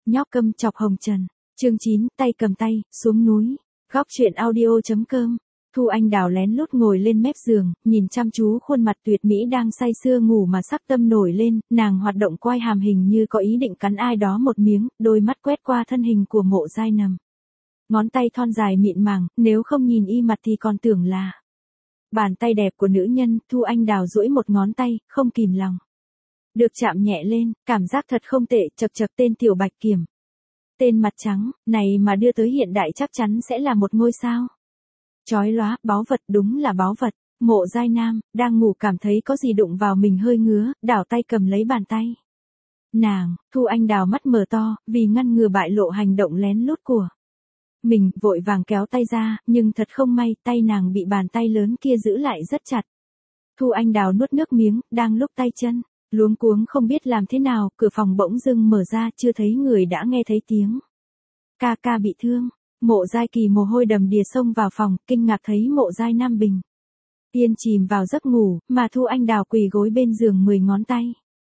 Nhóc câm chọc hồng trần. Chương 9, tay cầm tay, xuống núi. Góc truyện audio.com. Thu Anh Đào lén lút ngồi lên mép giường, nhìn chăm chú khuôn mặt tuyệt mỹ đang say sưa ngủ mà sắc tâm nổi lên, nàng hoạt động quai hàm hình như có ý định cắn ai đó một miếng, đôi mắt quét qua thân hình của Mộ Giai Nằm. Ngón tay thon dài mịn màng, nếu không nhìn y mặt thì còn tưởng là bàn tay đẹp của nữ nhân. Thu Anh Đào duỗi một ngón tay, không kìm lòng được chạm nhẹ lên, cảm giác thật không tệ. Chật chật, tên tiểu bạch kiểm, tên mặt trắng, này mà đưa tới hiện đại chắc chắn sẽ là một ngôi sao. Chói lóa, báu vật, đúng là báu vật. Mộ Giai Nam, đang ngủ cảm thấy có gì đụng vào mình hơi ngứa, đảo tay cầm lấy bàn tay nàng. Thu Anh Đào mắt mở to, vì ngăn ngừa bại lộ hành động lén lút của mình, vội vàng kéo tay ra, nhưng thật không may, tay nàng bị bàn tay lớn kia giữ lại rất chặt. Thu Anh Đào nuốt nước miếng, đang lúc tay chân luống cuống không biết làm thế nào, cửa phòng bỗng dưng mở ra, chưa thấy người đã nghe thấy tiếng ca ca bị thương. Mộ Giai Kỳ mồ hôi đầm đìa xông vào phòng, kinh ngạc thấy Mộ Giai Nam bình yên chìm vào giấc ngủ, mà Thu Anh Đào quỳ gối bên giường 10 ngón tay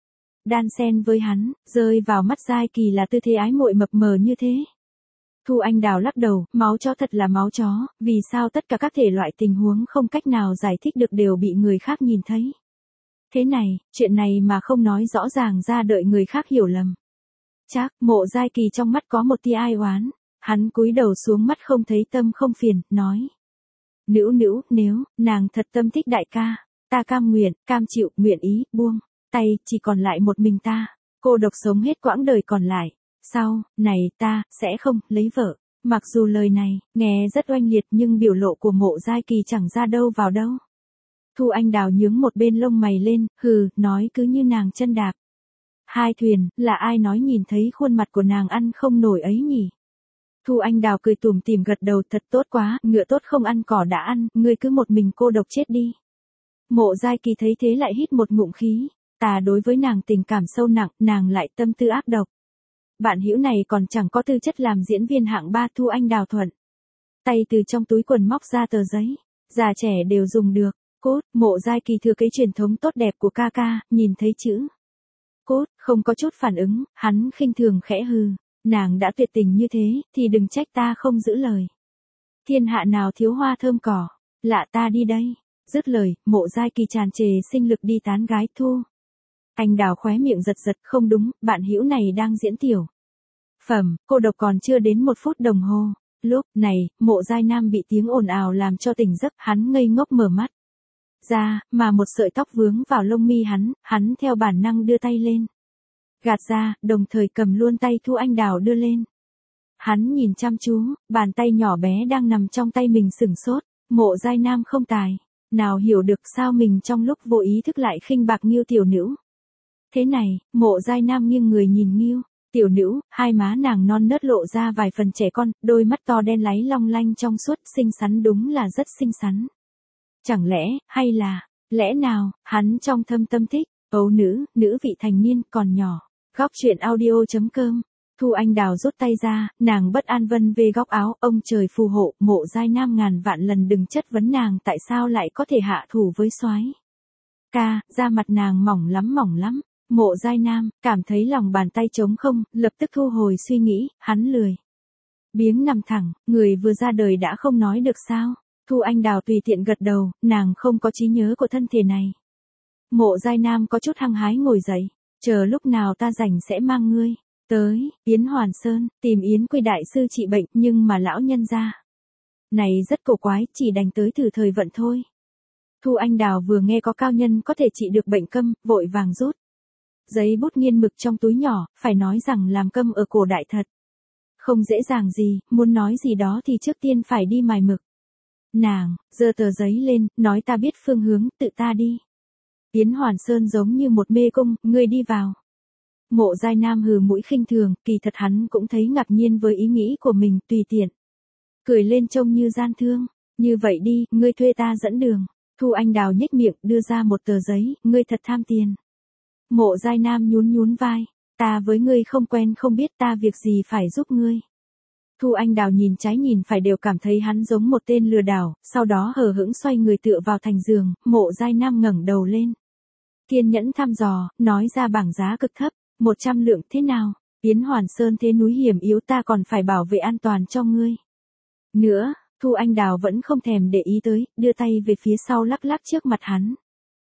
đan xen với hắn, rơi vào mắt Giai Kỳ là tư thế ái muội mập mờ như thế. Thu Anh Đào lắc đầu, máu chó thật là máu chó, vì sao tất cả các thể loại tình huống không cách nào giải thích được đều bị người khác nhìn thấy. Thế này, chuyện này mà không nói rõ ràng ra đợi người khác hiểu lầm. Chắc, Mộ Giai Kỳ trong mắt có một tia ai oán. Hắn cúi đầu xuống, mắt không thấy tâm không phiền, nói. Nữu, nếu, nàng thật tâm thích đại ca, ta cam nguyện, cam chịu, nguyện ý, buông tay, chỉ còn lại một mình ta, cô độc sống hết quãng đời còn lại. Sau này ta sẽ không lấy vợ. Mặc dù lời này nghe rất oanh liệt, nhưng biểu lộ của Mộ Giai Kỳ chẳng ra đâu vào đâu. Thu Anh Đào nhướng một bên lông mày lên, hừ, nói cứ như nàng chân đạp hai thuyền, là ai nói nhìn thấy khuôn mặt của nàng ăn không nổi ấy nhỉ? Thu Anh Đào cười tủm tỉm gật đầu, thật tốt quá, ngựa tốt không ăn cỏ đã ăn, ngươi cứ một mình cô độc chết đi. Mộ Giai Kỳ thấy thế lại hít một ngụm khí, ta đối với nàng tình cảm sâu nặng, nàng lại tâm tư ác độc. Bạn hữu này còn chẳng có tư chất làm diễn viên hạng 3. Thu Anh Đào thuận tay từ trong túi quần móc ra tờ giấy, già trẻ đều dùng được. Cốt. Mộ Giai Kỳ thừa kế truyền thống tốt đẹp của ca ca, nhìn thấy chữ cốt, không có chút phản ứng, hắn khinh thường khẽ hừ. Nàng đã tuyệt tình như thế, thì đừng trách ta không giữ lời. Thiên hạ nào thiếu hoa thơm cỏ, lạ ta đi đây. Dứt lời, Mộ Giai Kỳ tràn trề sinh lực đi tán gái. Thu Anh Đào khóe miệng giật giật, không đúng, bạn hữu này đang diễn tiểu phẩm, cô độc còn chưa đến 1 phút đồng hồ. Lúc này, Mộ Giai Nam bị tiếng ồn ào làm cho tỉnh giấc, hắn ngây ngốc mở mắt ra, mà một sợi tóc vướng vào lông mi hắn theo bản năng đưa tay lên gạt ra, đồng thời cầm luôn tay Thu Anh Đào đưa lên. Hắn nhìn chăm chú, bàn tay nhỏ bé đang nằm trong tay mình sửng sốt. Mộ Giai Nam không tài nào hiểu được sao mình trong lúc vô ý thức lại khinh bạc Nghiêu tiểu nữ. Thế này, Mộ Giai Nam nghiêng người nhìn Nghiêu tiểu nữ, hai má nàng non nớt lộ ra vài phần trẻ con, đôi mắt to đen láy long lanh trong suốt, xinh xắn, đúng là rất xinh xắn. Chẳng lẽ, hay là, lẽ nào, hắn trong thâm tâm thích ấu nữ, nữ vị thành niên, còn nhỏ. Góc truyện audio.com. Thu Anh Đào rút tay ra, nàng bất an vân về góc áo, ông trời phù hộ. Mộ Giai Nam ngàn vạn lần đừng chất vấn nàng tại sao lại có thể hạ thủ với soái ca, da mặt nàng mỏng lắm. Mộ Giai Nam cảm thấy lòng bàn tay trống không, lập tức thu hồi suy nghĩ, hắn lười biếng nằm thẳng, người vừa ra đời đã không nói được sao? Thu Anh Đào tùy tiện gật đầu, nàng không có trí nhớ của thân thể này. Mộ Giai Nam có chút hăng hái ngồi dậy, chờ lúc nào ta rảnh sẽ mang ngươi tới Yến Hoàn Sơn, tìm Yến Quy đại sư trị bệnh, nhưng mà lão nhân gia này rất cổ quái, chỉ đành tới thử thời vận thôi. Thu Anh Đào vừa nghe có cao nhân có thể trị được bệnh câm, vội vàng rút giấy bút nghiên mực trong túi nhỏ, phải nói rằng làm câm ở cổ đại thật không dễ dàng gì, muốn nói gì đó thì trước tiên phải đi mài mực. Nàng giơ tờ giấy lên, nói ta biết phương hướng, tự ta đi. Yến Hoàn Sơn giống như một mê cung, ngươi đi vào. Mộ Giai Nam hừ mũi khinh thường, kỳ thật hắn cũng thấy ngạc nhiên với ý nghĩ của mình, tùy tiện cười lên trông như gian thương. Như vậy đi, ngươi thuê ta dẫn đường. Thu Anh Đào nhếch miệng, đưa ra một tờ giấy, ngươi thật tham tiền. Mộ Giai Nam nhún vai, ta với ngươi không quen không biết, ta việc gì phải giúp ngươi. Thu Anh Đào nhìn trái nhìn phải đều cảm thấy hắn giống một tên lừa đảo, sau đó hờ hững xoay người tựa vào thành giường. Mộ Giai Nam ngẩng đầu lên, kiên nhẫn thăm dò, nói ra bảng giá cực thấp, 100 lượng thế nào? Yến Hoàn Sơn thế núi hiểm yếu ta còn phải bảo vệ an toàn cho ngươi. Nữa, Thu Anh Đào vẫn không thèm để ý tới, đưa tay về phía sau lắc lắc trước mặt hắn.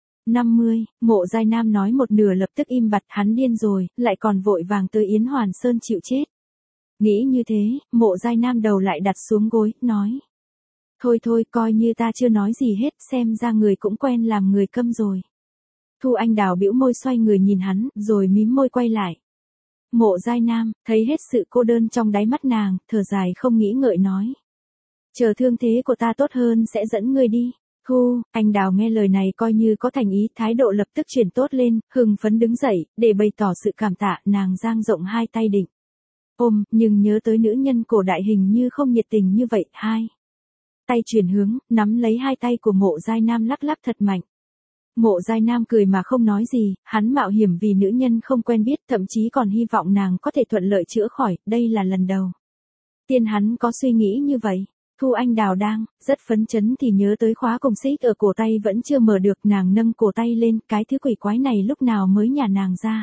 50, Mộ Giai Nam nói một nửa lập tức im bặt, hắn điên rồi, lại còn vội vàng tới Yến Hoàn Sơn chịu chết. Nghĩ như thế, Mộ Giai Nam đầu lại đặt xuống gối, nói. Thôi thôi, coi như ta chưa nói gì hết, xem ra người cũng quen làm người câm rồi. Thu Anh Đào bĩu môi xoay người nhìn hắn, rồi mím môi quay lại. Mộ Giai Nam, thấy hết sự cô đơn trong đáy mắt nàng, thở dài không nghĩ ngợi nói. Chờ thương thế của ta tốt hơn sẽ dẫn ngươi đi. Thu, Anh Đào nghe lời này coi như có thành ý, thái độ lập tức chuyển tốt lên, hưng phấn đứng dậy, để bày tỏ sự cảm tạ, nàng dang rộng hai tay định ôm, nhưng nhớ tới nữ nhân cổ đại hình như không nhiệt tình như vậy, hai tay chuyển hướng, nắm lấy hai tay của Mộ Giai Nam lắc lắc thật mạnh. Mộ Giai Nam cười mà không nói gì, hắn mạo hiểm vì nữ nhân không quen biết, thậm chí còn hy vọng nàng có thể thuận lợi chữa khỏi, đây là lần đầu tiên hắn có suy nghĩ như vậy. Thu Anh Đào đang rất phấn chấn thì nhớ tới khóa cùng xích ở cổ tay vẫn chưa mở được, nàng nâng cổ tay lên, cái thứ quỷ quái này lúc nào mới nhả nàng ra.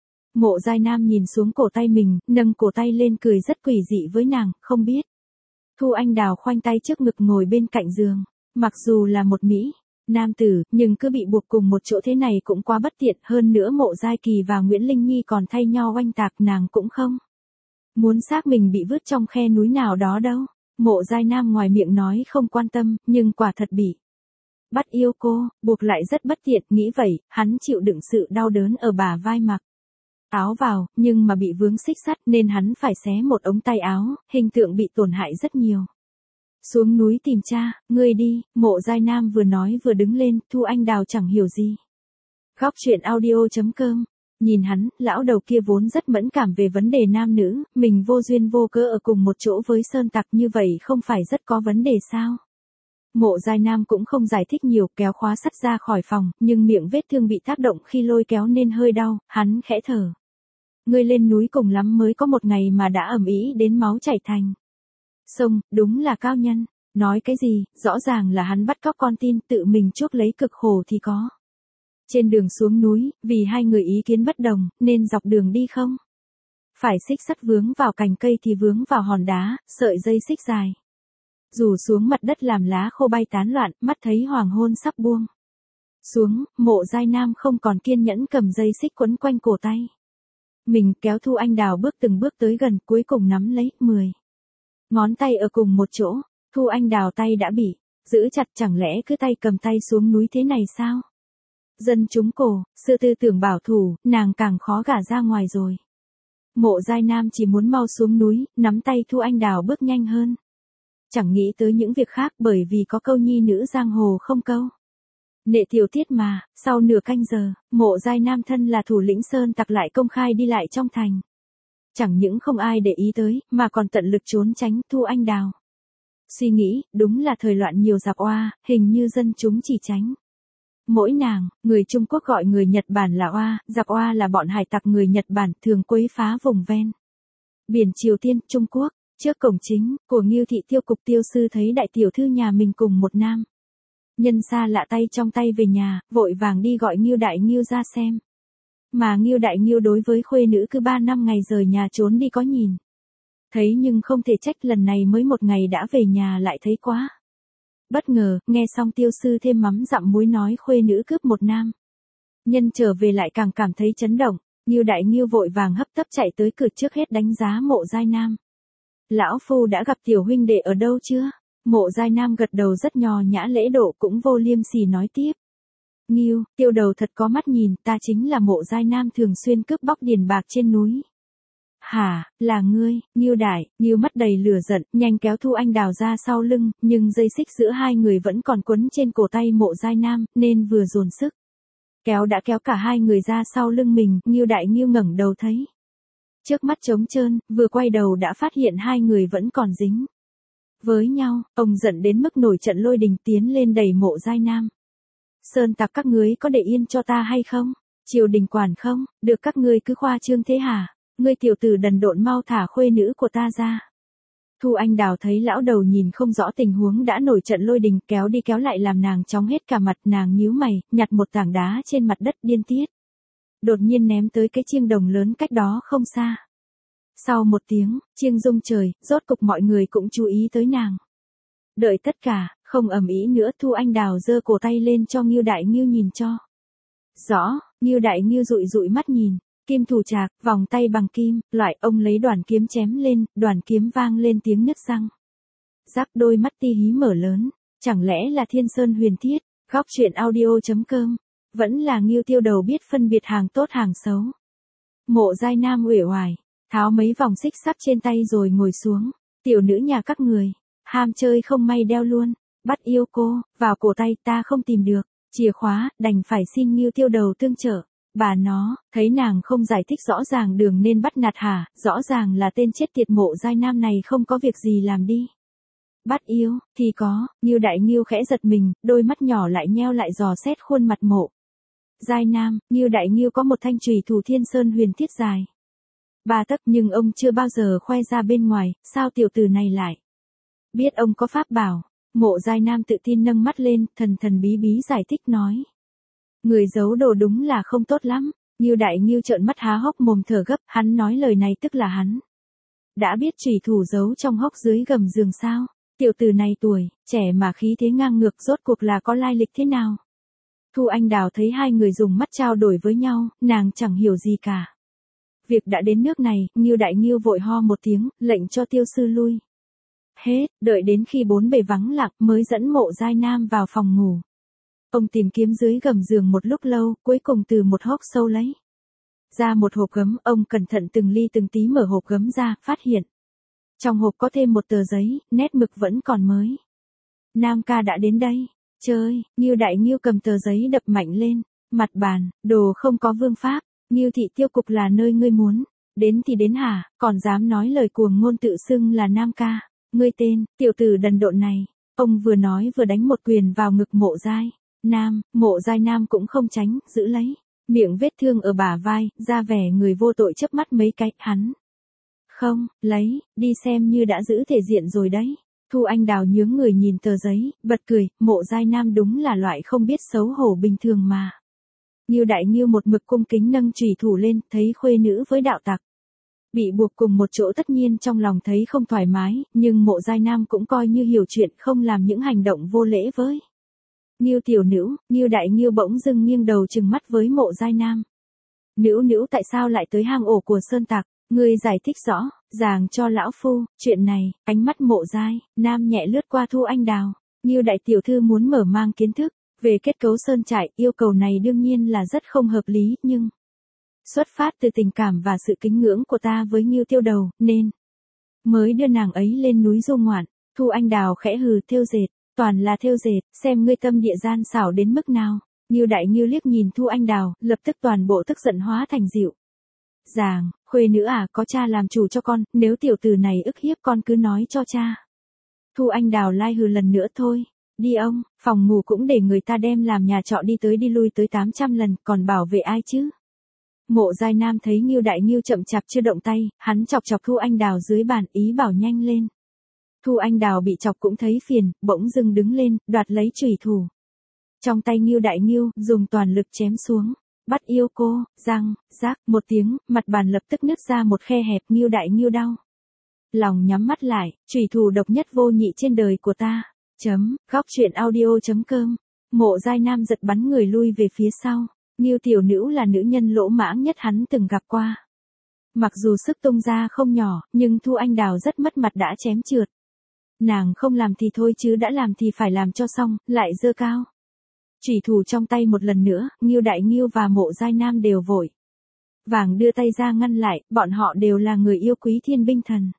Mộ Giai Nam nhìn xuống cổ tay mình, nâng cổ tay lên cười rất quỷ dị với nàng, không biết. Thu Anh Đào khoanh tay trước ngực ngồi bên cạnh giường, mặc dù là một Mỹ nam tử, nhưng cứ bị buộc cùng một chỗ thế này cũng quá bất tiện, hơn nữa Mộ Giai Kỳ và Nguyễn Linh Nhi còn thay nhau oanh tạc, nàng cũng không muốn xác mình bị vứt trong khe núi nào đó đâu. Mộ Giai Nam ngoài miệng nói không quan tâm, nhưng quả thật bị bắt yêu cô, buộc lại rất bất tiện, nghĩ vậy, hắn chịu đựng sự đau đớn ở bả vai mặc áo vào, nhưng mà bị vướng xích sắt nên hắn phải xé một ống tay áo, hình tượng bị tổn hại rất nhiều. Xuống núi tìm cha, ngươi đi, Mộ Giai Nam vừa nói vừa đứng lên, Thu Anh Đào chẳng hiểu gì. Góc truyện audio.com. Nhìn hắn, lão đầu kia vốn rất mẫn cảm về vấn đề nam nữ, mình vô duyên vô cớ ở cùng một chỗ với Sơn Tặc như vậy không phải rất có vấn đề sao? Mộ Giai Nam cũng không giải thích nhiều, kéo khóa sắt ra khỏi phòng, nhưng miệng vết thương bị tác động khi lôi kéo nên hơi đau, hắn khẽ thở. Ngươi lên núi cùng lắm mới có một ngày mà đã ầm ĩ đến máu chảy thành sông, đúng là cao nhân. Nói cái gì, rõ ràng là hắn bắt cóc con tin, tự mình chuốc lấy cực khổ thì có. Trên đường xuống núi, vì hai người ý kiến bất đồng, nên dọc đường đi không phải xích sắt vướng vào cành cây thì vướng vào hòn đá, sợi dây xích dài rủ xuống mặt đất làm lá khô bay tán loạn, mắt thấy hoàng hôn sắp buông xuống, Mộ Giai Nam không còn kiên nhẫn cầm dây xích quấn quanh cổ tay mình, kéo Thu Anh Đào bước từng bước tới gần, cuối cùng nắm lấy 10 ngón tay ở cùng một chỗ. Thu Anh Đào tay đã bị giữ chặt, chẳng lẽ cứ tay cầm tay xuống núi thế này sao? Dân chúng cổ, sự tư tưởng bảo thủ, nàng càng khó gả ra ngoài rồi. Mộ Giai Nam chỉ muốn mau xuống núi, nắm tay Thu Anh Đào bước nhanh hơn. Chẳng nghĩ tới những việc khác, bởi vì có câu nhi nữ giang hồ không câu nệ tiểu tiết mà. Sau nửa canh giờ, Mộ Giai Nam thân là thủ lĩnh Sơn Tặc lại công khai đi lại trong thành. Chẳng những không ai để ý tới, mà còn tận lực trốn tránh. Thu Anh Đào suy nghĩ, đúng là thời loạn nhiều giặc oa, hình như dân chúng chỉ tránh mỗi nàng. Người Trung Quốc gọi người Nhật Bản là oa, giặc oa là bọn hải tặc người Nhật Bản thường quấy phá vùng ven biển Triều Tiên, Trung Quốc. Trước cổng chính của Ngưu thị tiêu cục, tiêu sư thấy đại tiểu thư nhà mình cùng một nam nhân xa lạ tay trong tay về nhà, vội vàng đi gọi Ngưu đại Ngưu ra xem. Mà Ngưu đại Ngưu đối với khuê nữ cứ 3 năm ngày rời nhà trốn đi có nhìn thấy, nhưng không thể trách, lần này mới một ngày đã về nhà lại thấy quá bất ngờ. Nghe xong tiêu sư thêm mắm dặm muối nói khuê nữ cướp một nam nhân trở về, lại càng cảm thấy chấn động. Ngưu đại Ngưu vội vàng hấp tấp chạy tới cửa, trước hết đánh giá Mộ Giai Nam. Lão phu đã gặp tiểu huynh đệ ở đâu chưa? Mộ Giai Nam gật đầu rất nho nhã lễ độ, cũng vô liêm sỉ nói tiếp. Ngưu, tiêu đầu thật có mắt nhìn, ta chính là Mộ Giai Nam thường xuyên cướp bóc điền bạc trên núi. Hả, là ngươi? Ngưu đại, Ngưu mắt đầy lửa giận, nhanh kéo Thu Anh Đào ra sau lưng, nhưng dây xích giữa hai người vẫn còn quấn trên cổ tay Mộ Giai Nam, nên vừa dồn sức kéo đã kéo cả hai người ra sau lưng mình. Ngưu đại Ngưu ngẩng đầu thấy trước mắt trống trơn, vừa quay đầu đã phát hiện hai người vẫn còn dính với nhau. Ông giận đến mức nổi trận lôi đình, tiến lên đẩy Mộ Giai Nam. Sơn Tặc các ngươi có để yên cho ta hay không? Triều đình quản không? Được các ngươi cứ khoa trương thế hả? Ngươi tiểu tử đần độn, mau thả khuê nữ của ta ra. Thu Anh Đào thấy lão đầu nhìn không rõ tình huống đã nổi trận lôi đình, kéo đi kéo lại làm nàng chóng hết cả mặt. Nàng nhíu mày, nhặt một tảng đá trên mặt đất, điên tiết đột nhiên ném tới cái chiêng đồng lớn cách đó không xa. Sau một tiếng, chiêng rung trời, rốt cục mọi người cũng chú ý tới nàng. Đợi tất cả, không ầm ĩ nữa, Thu Anh Đào giơ cổ tay lên cho Ngưu Đại Ngưu nhìn cho. Rõ, Ngưu Đại Ngưu dụi dụi mắt nhìn, kim thủ trạc, vòng tay bằng kim, loại ông lấy đoàn kiếm chém lên, đoàn kiếm vang lên tiếng nứt răng. Rắc đôi mắt ti hí mở lớn, chẳng lẽ là Thiên Sơn Huyền Thiết, góc truyện audio.com, vẫn là Ngưu Tiêu Đầu biết phân biệt hàng tốt hàng xấu. Mộ Giai Nam uể oải, tháo mấy vòng xích sắt trên tay rồi ngồi xuống, tiểu nữ nhà các người, ham chơi không may đeo luôn, bắt yêu cô, vào cổ tay ta không tìm được, chìa khóa, đành phải xin Ngưu Tiêu Đầu tương trợ. Bà nó, thấy nàng không giải thích rõ ràng đường nên bắt nạt hả, rõ ràng là tên chết tiệt Mộ Giai Nam này không có việc gì làm đi. Bắt yêu, thì có, Ngưu Đại Ngưu khẽ giật mình, đôi mắt nhỏ lại nheo lại dò xét khuôn mặt Mộ Giai Nam. Ngưu Đại Ngưu có một thanh chùy thủ Thiên Sơn Huyền Thiết dài 3 tấc, nhưng ông chưa bao giờ khoe ra bên ngoài, sao tiểu tử này lại biết ông có pháp bảo. Mộ Giai Nam tự tin nâng mắt lên, thần thần bí bí giải thích nói. Người giấu đồ đúng là không tốt lắm. Ngưu Đại Ngưu trợn mắt há hốc mồm thở gấp, hắn nói lời này tức là hắn đã biết chùy thủ giấu trong hốc dưới gầm giường sao? Tiểu tử này tuổi trẻ mà khí thế ngang ngược, rốt cuộc là có lai lịch thế nào? Thu Anh Đào thấy hai người dùng mắt trao đổi với nhau, nàng chẳng hiểu gì cả. Việc đã đến nước này, Ngưu Đại Ngưu vội ho một tiếng, lệnh cho Tiêu sư lui hết, đợi đến khi bốn bề vắng lặng mới dẫn Mộ Giai Nam vào phòng ngủ. Ông tìm kiếm dưới gầm giường một lúc lâu, cuối cùng từ một hốc sâu lấy ra một hộp gấm, ông cẩn thận từng ly từng tí mở hộp gấm ra, phát hiện trong hộp có thêm một tờ giấy, nét mực vẫn còn mới. Nam ca đã đến đây, chơi. Ngưu Đại Ngưu cầm tờ giấy đập mạnh lên mặt bàn, đồ không có vương pháp, Ngưu thị tiêu cục là nơi ngươi muốn đến thì đến hả, còn dám nói lời cuồng ngôn tự xưng là Nam ca, ngươi tên tiểu tử đần độn này. Ông vừa nói vừa đánh một quyền vào ngực Mộ Giai Nam. Mộ Giai Nam cũng không tránh, giữ lấy miệng vết thương ở bả vai, ra vẻ người vô tội chớp mắt mấy cái. Hắn không lấy, đi xem như đã giữ thể diện rồi đấy. Thu Anh Đào nhướng người nhìn tờ giấy, bật cười. Mộ Giai Nam đúng là loại không biết xấu hổ bình thường mà. Ngưu Đại Ngưu một mực cung kính nâng chùy thủ lên, thấy khuê nữ với đạo tặc bị buộc cùng một chỗ, tất nhiên trong lòng thấy không thoải mái, nhưng Mộ Giai Nam cũng coi như hiểu chuyện, không làm những hành động vô lễ với Ngưu tiểu nữ. Ngưu Đại Ngưu bỗng dưng nghiêng đầu trừng mắt với Mộ Giai Nam. Nữ nữ tại sao lại tới hang ổ của sơn tặc? Ngươi giải thích rõ ràng cho lão phu chuyện này. Ánh mắt Mộ Giai Nam nhẹ lướt qua Thu Anh Đào. Ngưu đại tiểu thư muốn mở mang kiến thức về kết cấu sơn trại, yêu cầu này đương nhiên là rất không hợp lý, nhưng xuất phát từ tình cảm và sự kính ngưỡng của ta với Ngưu Tiêu Đầu, nên mới đưa nàng ấy lên núi du ngoạn. Thu Anh Đào khẽ hừ, thêu dệt, toàn là thêu dệt, xem ngươi tâm địa gian xảo đến mức nào. Ngưu Đại Ngưu liếc nhìn Thu Anh Đào, lập tức toàn bộ tức giận hóa thành dịu dàng. Khuê nữ à, có cha làm chủ cho con, nếu tiểu tử này ức hiếp con cứ nói cho cha. Thu Anh Đào lai hừ lần nữa. Thôi đi ông, phòng ngủ cũng để người ta đem làm nhà trọ, đi tới đi lui tới 800 lần, còn bảo vệ ai chứ? Mộ Giai Nam thấy Ngưu Đại Ngưu chậm chạp chưa động tay, hắn chọc chọc Thu Anh Đào dưới bàn, ý bảo nhanh lên. Thu Anh Đào bị chọc cũng thấy phiền, bỗng dưng đứng lên, đoạt lấy chùy thủ trong tay Ngưu Đại Ngưu, dùng toàn lực chém xuống. Bắt yêu cô, răng, rác, một tiếng, mặt bàn lập tức nứt ra một khe hẹp. Ngưu Đại Ngưu đau lòng nhắm mắt lại, chùy thủ độc nhất vô nhị trên đời của ta. Góc truyện audio.com. Mộ Giai Nam giật bắn người lui về phía sau. Ngưu tiểu nữ là nữ nhân lỗ mãng nhất hắn từng gặp qua. Mặc dù sức tung ra không nhỏ, nhưng Thu Anh Đào rất mất mặt đã chém trượt. Nàng không làm thì thôi chứ đã làm thì phải làm cho xong, lại giơ cao chùy thủ trong tay một lần nữa. Ngưu Đại Ngưu và Mộ Giai Nam đều vội vàng đưa tay ra ngăn lại, bọn họ đều là người yêu quý thiên binh thần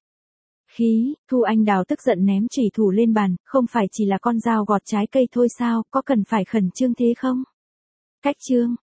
khí. Thu Anh Đào tức giận ném chùy thủ lên bàn, không phải chỉ là con dao gọt trái cây thôi sao, có cần phải khẩn trương thế không? Cách trương,